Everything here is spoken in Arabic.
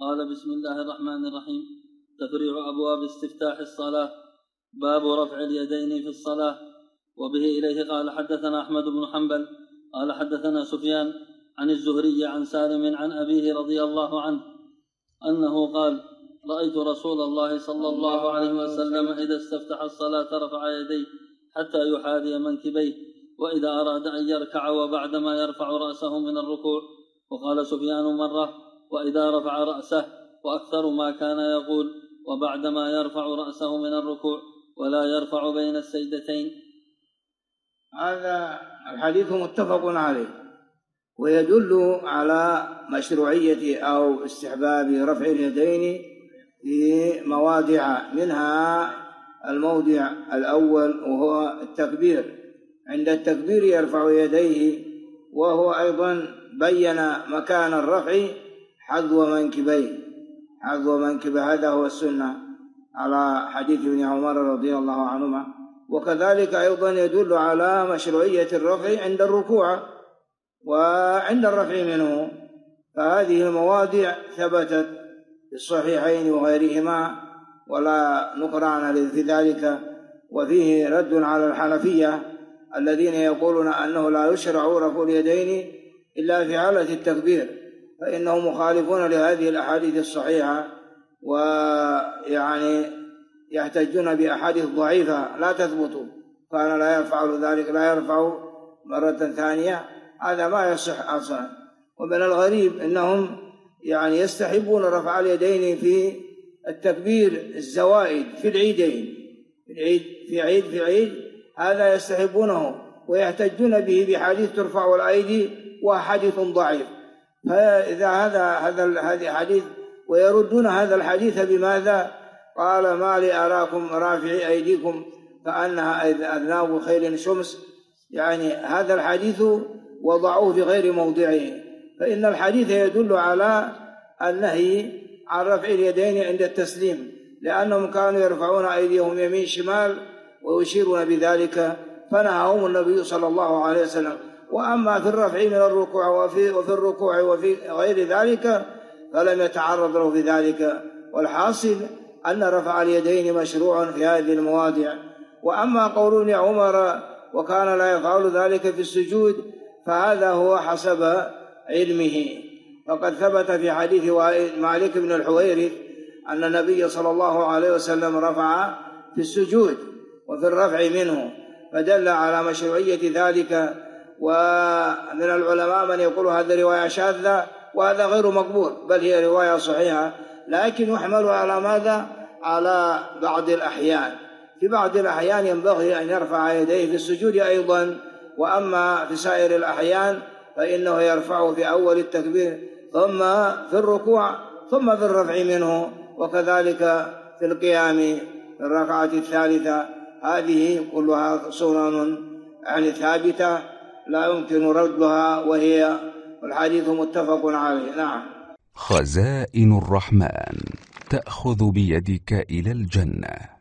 قال بسم الله الرحمن الرحيم. تفريع أبواب استفتاح الصلاة. باب رفع اليدين في الصلاة. وبه إليه قال حدثنا أحمد بن حنبل قال حدثنا سفيان عن الزهري عن سالم عن أبيه رضي الله عنه أنه قال رأيت رسول الله صلى الله عليه وسلم إذا استفتح الصلاة رفع يديه حتى يحاذي منكبيه، وإذا أراد أن يركع وبعدما يرفع رأسه من الركوع. وقال سفيان مرة وإذا رفع رأسه، وأكثر ما كان يقول وبعدما يرفع رأسه من الركوع ولا يرفع بين السجدتين. هذا الحديث متفق عليه، ويدل على مشروعية أو استحباب رفع اليدين في مواضع، منها الموضع الأول وهو التكبير. عند التكبير يرفع يديه، وهو أيضا بين مكان الرفع حذو منكبيه، هذا هو السنة على حديث ابن عمر رضي الله عنهما. وكذلك أيضا يدل على مشروعية الرفع عند الركوع وعند الرفع منه، فهذه المواضع ثبتت في الصحيحين وغيرهما ولا نقران في ذلك. وفيه رد على الحنفية الذين يقولون أنه لا يشرع رفع اليدين إلا في حالة التكبير، فإنهم مخالفون لهذه الأحاديث الصحيحة، ويعني يحتجون بأحاديث ضعيفة لا تثبت، كان لا يفعل ذلك، لا يرفع مرة ثانية، هذا ما يصح أصلا. ومن الغريب أنهم يعني يستحبون رفع اليدين في التكبير الزوائد في العيدين، في عيد هذا يستحبونه ويحتجون به بحديث ترفع الأيدي وحديث ضعيف. فإذا هذا حديث، ويردون هذا الحديث بماذا؟ قال ما لي أراكم رافعي أيديكم كأنها أذناب خيل شمس، يعني هذا الحديث وضعوه في غير موضعه. فإن الحديث يدل على النهي عن رفع اليدين عند التسليم، لأنهم كانوا يرفعون أيديهم يمين شمال ويشيرون بذلك، فنهاهم النبي صلى الله عليه وسلم. وأما في الرفع من الركوع وفي الركوع وفي غير ذلك فلم يتعرض له في ذلك. والحاصل أن رفع اليدين مشروع في هذه المواضع. وأما قول ابن عمر وكان لا يفعل ذلك في السجود، فهذا هو حسب علمه، فقد ثبت في حديث مالك بن الحويرث أن النبي صلى الله عليه وسلم رفع في السجود وفي الرفع منه، فدل على مشروعية ذلك. ومن العلماء من يقول هذا رواية شاذة وهذا غير مقبول، بل هي رواية صحيحة، لكن يحمل على ماذا؟ على بعض الأحيان. في بعض الأحيان ينبغي أن يرفع يديه في السجود أيضا، وأما في سائر الأحيان فإنه يرفعه في أول التكبير ثم في الركوع ثم في الرفع منه، وكذلك في القيام في الركعة الثالثة. هذه كلها سنن يعني ثابتة لا يمكن ردها، وهي الحديث متفق عليه. نعم. خزائن الرحمن تأخذ بيدك إلى الجنة.